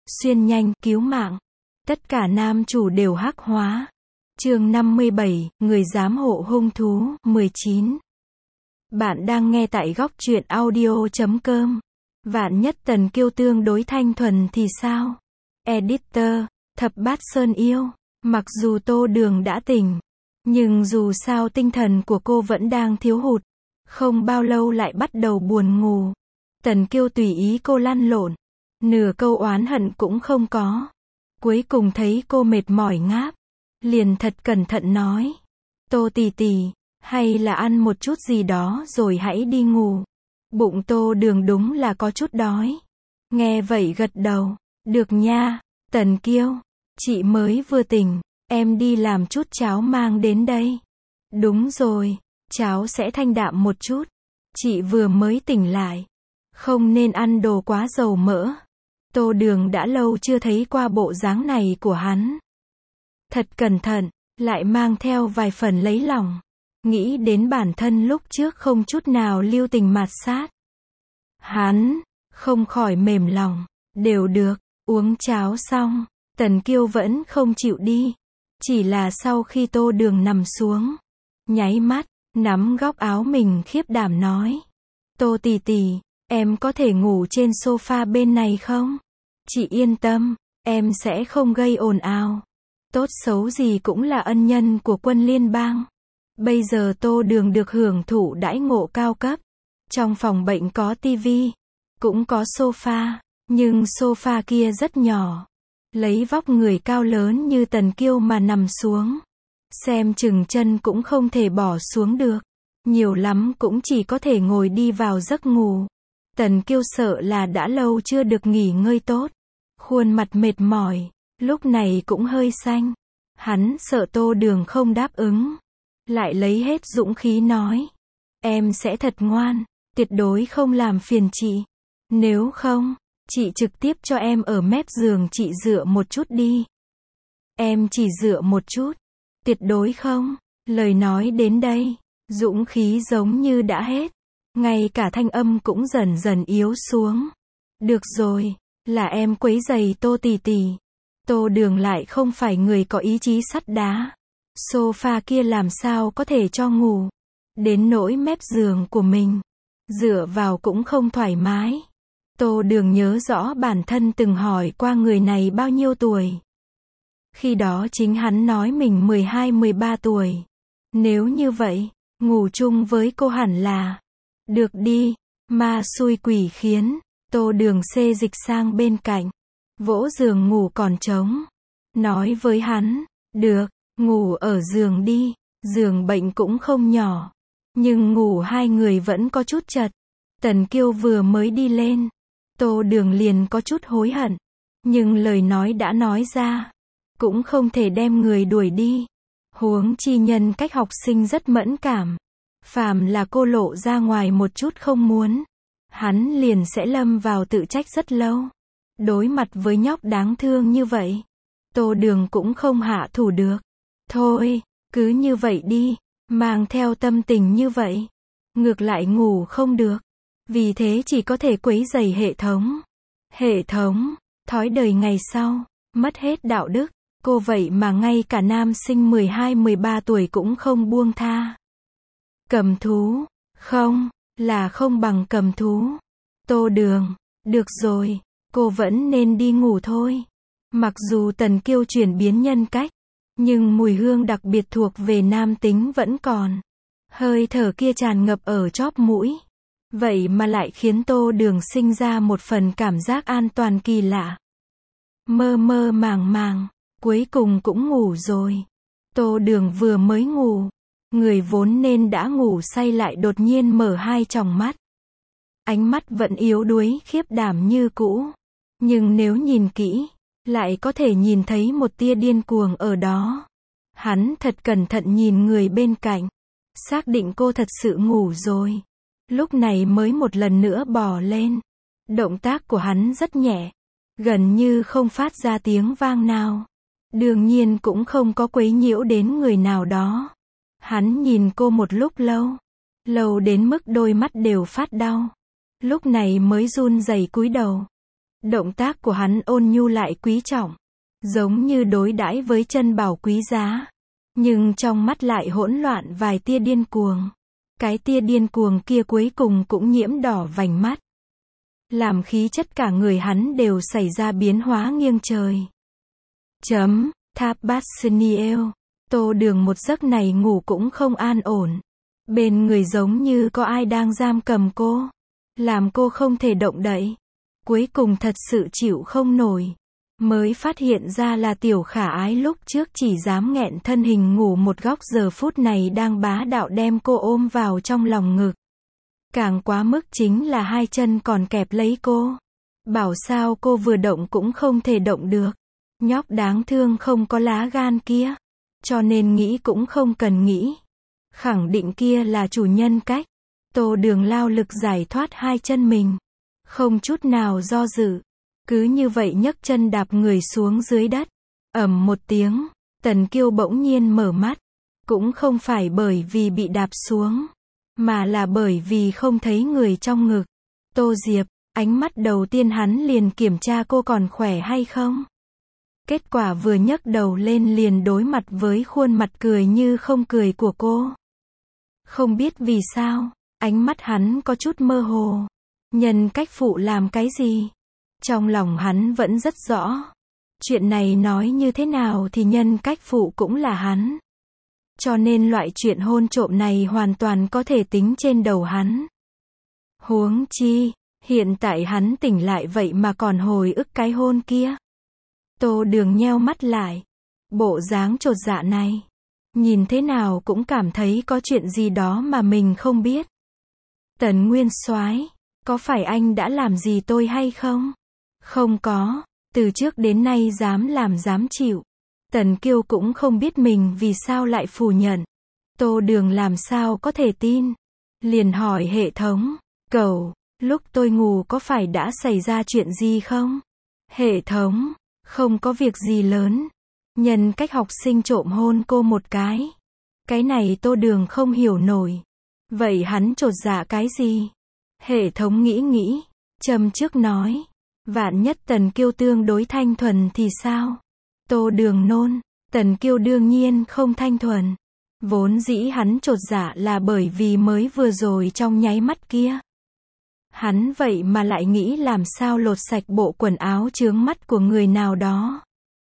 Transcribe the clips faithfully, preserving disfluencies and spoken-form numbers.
xuyên nhanh, cứu mạng. Tất cả nam chủ đều hắc hóa. Chương năm mươi bảy, người giám hộ hung thú, mười chín. Bạn đang nghe tại góc truyện audio chấm com. Vạn nhất Tần Kiêu tương đối thanh thuần thì sao? Editor, Thập Bát Sơn yêu. Mặc dù Tô Đường đã tỉnh, nhưng dù sao tinh thần của cô vẫn đang thiếu hụt. Không bao lâu lại bắt đầu buồn ngủ. Tần Kiêu tùy ý cô lăn lộn. Nửa câu oán hận cũng không có. Cuối cùng thấy cô mệt mỏi ngáp. Liền thật cẩn thận nói. Tô tì tì, hay là ăn một chút gì đó rồi hãy đi ngủ. Bụng Tô Đường đúng là có chút đói. Nghe vậy gật đầu. Được nha, Tần Kiêu. Chị mới vừa tỉnh, em đi làm chút cháo mang đến đây. Đúng rồi, cháo sẽ thanh đạm một chút. Chị vừa mới tỉnh lại. Không nên ăn đồ quá dầu mỡ. Tô Đường đã lâu chưa thấy qua bộ dáng này của hắn. Thật cẩn thận, lại mang theo vài phần lấy lòng. Nghĩ đến bản thân lúc trước không chút nào lưu tình mạt sát. Hắn, không khỏi mềm lòng. Đều được, uống cháo xong, Tần Kiêu vẫn không chịu đi. Chỉ là sau khi Tô Đường nằm xuống, nháy mắt, nắm góc áo mình khiếp đảm nói. Tô tì tì, em có thể ngủ trên sofa bên này không? Chị yên tâm, em sẽ không gây ồn ào. Tốt xấu gì cũng là ân nhân của quân liên bang. Bây giờ Tô Đường được hưởng thụ đãi ngộ cao cấp. Trong phòng bệnh có tivi, cũng có sofa, nhưng sofa kia rất nhỏ. Lấy vóc người cao lớn như Tần Kiêu mà nằm xuống, xem chừng chân cũng không thể bỏ xuống được. Nhiều lắm cũng chỉ có thể ngồi đi vào giấc ngủ. Tần Kiêu sợ là đã lâu chưa được nghỉ ngơi tốt. Khuôn mặt mệt mỏi, lúc này cũng hơi xanh. Hắn sợ Tô Đường không đáp ứng. Lại lấy hết dũng khí nói. Em sẽ thật ngoan, tuyệt đối không làm phiền chị. Nếu không, chị trực tiếp cho em ở mép giường chị dựa một chút đi. Em chỉ dựa một chút. Tuyệt đối không. Lời nói đến đây, dũng khí giống như đã hết. Ngay cả thanh âm cũng dần dần yếu xuống. Được rồi, là em quấy giày Tô tì tì. Tô Đường lại không phải người có ý chí sắt đá. Sofa kia làm sao có thể cho ngủ. Đến nỗi mép giường của mình, dựa vào cũng không thoải mái. Tô Đường nhớ rõ bản thân từng hỏi qua người này bao nhiêu tuổi. Khi đó chính hắn nói mình mười hai mười ba tuổi. Nếu như vậy, ngủ chung với cô hẳn là được đi. Ma xui quỷ khiến. Tô Đường xê dịch sang bên cạnh, vỗ giường ngủ còn trống. Nói với hắn, được, ngủ ở giường đi. Giường bệnh cũng không nhỏ, nhưng ngủ hai người vẫn có chút chật. Tần Kiêu vừa mới đi lên, Tô Đường liền có chút hối hận. Nhưng lời nói đã nói ra, cũng không thể đem người đuổi đi. Huống chi nhân cách học sinh rất mẫn cảm. Phàm là cô lộ ra ngoài một chút không muốn, hắn liền sẽ lâm vào tự trách rất lâu. Đối mặt với nhóc đáng thương như vậy, Tô Đường cũng không hạ thủ được. Thôi, cứ như vậy đi. Mang theo tâm tình như vậy, ngược lại ngủ không được. Vì thế chỉ có thể quấy rầy hệ thống. Hệ thống, thói đời ngày sau, mất hết đạo đức. Cô vậy mà ngay cả nam sinh mười hai mười ba tuổi cũng không buông tha. Cầm thú, không, là không bằng cầm thú. Tô Đường, được rồi, cô vẫn nên đi ngủ thôi. Mặc dù Tần Kiêu chuyển biến nhân cách, nhưng mùi hương đặc biệt thuộc về nam tính vẫn còn. Hơi thở kia tràn ngập ở chóp mũi. Vậy mà lại khiến Tô Đường sinh ra một phần cảm giác an toàn kỳ lạ. Mơ mơ màng màng, cuối cùng cũng ngủ rồi. Tô Đường vừa mới ngủ, người vốn nên đã ngủ say lại đột nhiên mở hai tròng mắt. Ánh mắt vẫn yếu đuối khiếp đảm như cũ. Nhưng nếu nhìn kỹ, lại có thể nhìn thấy một tia điên cuồng ở đó. Hắn thật cẩn thận nhìn người bên cạnh, xác định cô thật sự ngủ rồi. Lúc này mới một lần nữa bò lên. Động tác của hắn rất nhẹ, gần như không phát ra tiếng vang nào. Đương nhiên cũng không có quấy nhiễu đến người nào đó. Hắn nhìn cô một lúc lâu, lâu đến mức đôi mắt đều phát đau. Lúc này mới run rẩy cúi đầu. Động tác của hắn ôn nhu lại quý trọng, giống như đối đãi với chân bảo quý giá. Nhưng trong mắt lại hỗn loạn vài tia điên cuồng. Cái tia điên cuồng kia cuối cùng cũng nhiễm đỏ vành mắt. Làm khí chất cả người hắn đều xảy ra biến hóa nghiêng trời. Chấm, Tháp Basniel. Tô Đường một giấc này ngủ cũng không an ổn. Bên người giống như có ai đang giam cầm cô. Làm cô không thể động đậy. Cuối cùng thật sự chịu không nổi. Mới phát hiện ra là Tiểu Khả Ái lúc trước chỉ dám nghẹn thân hình ngủ một góc, giờ phút này đang bá đạo đem cô ôm vào trong lòng ngực. Càng quá mức chính là hai chân còn kẹp lấy cô. Bảo sao cô vừa động cũng không thể động được. Nhóc đáng thương không có lá gan kia. Cho nên nghĩ cũng không cần nghĩ. Khẳng định kia là chủ nhân cách. Tô Đường lao lực giải thoát hai chân mình. Không chút nào do dự. Cứ như vậy nhấc chân đạp người xuống dưới đất. Ầm một tiếng, Tần Kiêu bỗng nhiên mở mắt. Cũng không phải bởi vì bị đạp xuống, mà là bởi vì không thấy người trong ngực. Tô Diệp, ánh mắt đầu tiên hắn liền kiểm tra cô còn khỏe hay không. Kết quả vừa nhấc đầu lên liền đối mặt với khuôn mặt cười như không cười của cô. Không biết vì sao, ánh mắt hắn có chút mơ hồ. Nhân cách phụ làm cái gì? Trong lòng hắn vẫn rất rõ. Chuyện này nói như thế nào thì nhân cách phụ cũng là hắn. Cho nên loại chuyện hôn trộm này hoàn toàn có thể tính trên đầu hắn. Huống chi, hiện tại hắn tỉnh lại vậy mà còn hồi ức cái hôn kia. Tô Đường nheo mắt lại. Bộ dáng chột dạ này. Nhìn thế nào cũng cảm thấy có chuyện gì đó mà mình không biết. Tần Nguyên Soái, có phải anh đã làm gì tôi hay không? Không có, từ trước đến nay dám làm dám chịu. Tần Kiêu cũng không biết mình vì sao lại phủ nhận. Tô Đường làm sao có thể tin. Liền hỏi hệ thống, cậu, lúc tôi ngủ có phải đã xảy ra chuyện gì không? Hệ thống, không có việc gì lớn. Nhân cách học sinh trộm hôn cô một cái. Cái này Tô Đường không hiểu nổi. Vậy hắn chột dạ cái gì? Hệ thống nghĩ nghĩ, châm trước nói. Vạn nhất Tần Kiêu tương đối thanh thuần thì sao? Tô Đường nôn, Tần Kiêu đương nhiên không thanh thuần. Vốn dĩ hắn chột dạ là bởi vì mới vừa rồi trong nháy mắt kia. Hắn vậy mà lại nghĩ làm sao lột sạch bộ quần áo chướng mắt của người nào đó.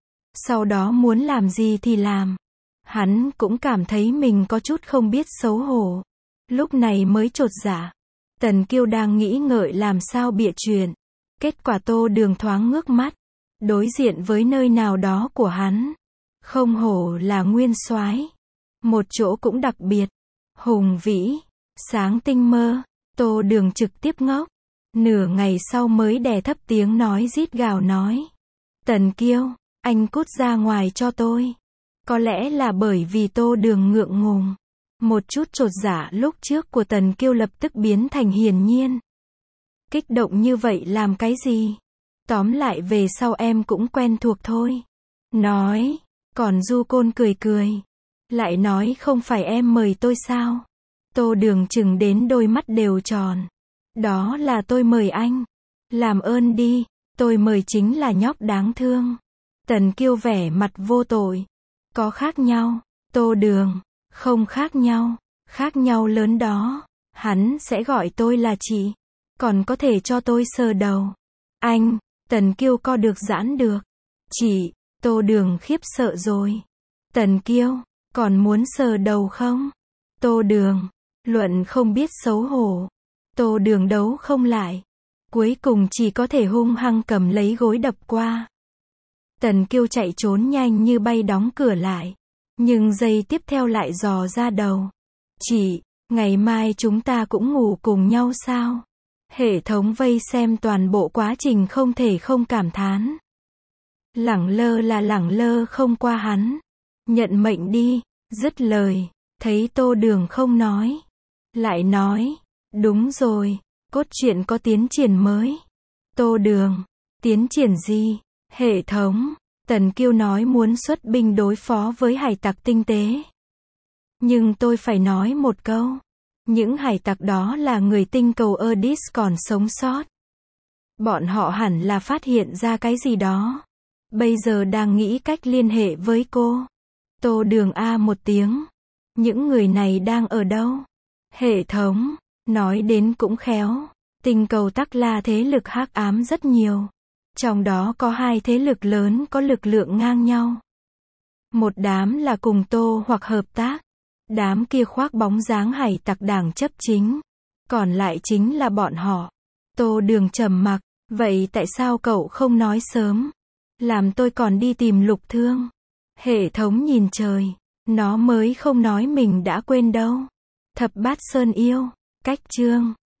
Sau đó muốn làm gì thì làm. Hắn cũng cảm thấy mình có chút không biết xấu hổ. Lúc này mới chột dạ. Tần Kiêu đang nghĩ ngợi làm sao bịa chuyện. Kết quả Tô Đường thoáng ngước mắt. Đối diện với nơi nào đó của hắn. Không hổ là Nguyên Soái. Một chỗ cũng đặc biệt. Hùng vĩ. Sáng tinh mơ. Tô Đường trực tiếp ngốc. Nửa ngày sau mới đè thấp tiếng nói rít gào nói. Tần Kiêu, anh cút ra ngoài cho tôi. Có lẽ là bởi vì Tô Đường ngượng ngùng. Một chút chột dạ lúc trước của Tần Kiêu lập tức biến thành hiển nhiên. Kích động như vậy làm cái gì? Tóm lại về sau em cũng quen thuộc thôi. Nói, còn Du Côn cười cười. Lại nói không phải em mời tôi sao? Tô Đường chừng đến đôi mắt đều tròn. Đó là tôi mời anh. Làm ơn đi, tôi mời chính là nhóc đáng thương. Tần Kiêu vẻ mặt vô tội. Có khác nhau, Tô Đường, không khác nhau, khác nhau lớn đó. Hắn sẽ gọi tôi là chị. Còn có thể cho tôi sờ đầu. Anh, Tần Kiêu co được giãn được. Chị, Tô Đường khiếp sợ rồi. Tần Kiêu, còn muốn sờ đầu không? Tô Đường, luận không biết xấu hổ. Tô Đường đấu không lại. Cuối cùng chỉ có thể hung hăng cầm lấy gối đập qua. Tần Kiêu chạy trốn nhanh như bay đóng cửa lại. Nhưng giây tiếp theo lại dò ra đầu. Chị, ngày mai chúng ta cũng ngủ cùng nhau sao? Hệ thống vây xem toàn bộ quá trình không thể không cảm thán. Lẳng lơ là lẳng lơ không qua hắn. Nhận mệnh đi, dứt lời. Thấy Tô Đường không nói. Lại nói, đúng rồi, cốt truyện có tiến triển mới. Tô Đường, tiến triển gì? Hệ thống, Tần Kiêu nói muốn xuất binh đối phó với hải tặc tinh tế. Nhưng tôi phải nói một câu. Những hải tặc đó là người tinh cầu Erdis còn sống sót. Bọn họ hẳn là phát hiện ra cái gì đó. Bây giờ đang nghĩ cách liên hệ với cô. Tô Đường a một tiếng. Những người này đang ở đâu? Hệ thống. Nói đến cũng khéo. Tinh cầu Tắc La thế lực hắc ám rất nhiều. Trong đó có hai thế lực lớn có lực lượng ngang nhau. Một đám là cùng Tô hoặc hợp tác. Đám kia khoác bóng dáng hải tặc đảng chấp chính. Còn lại chính là bọn họ. Tô Đường trầm mặc. Vậy tại sao cậu không nói sớm? Làm tôi còn đi tìm Lục Thương. Hệ thống nhìn trời. Nó mới không nói mình đã quên đâu. Thập Bát Sơn Yêu. Cách chương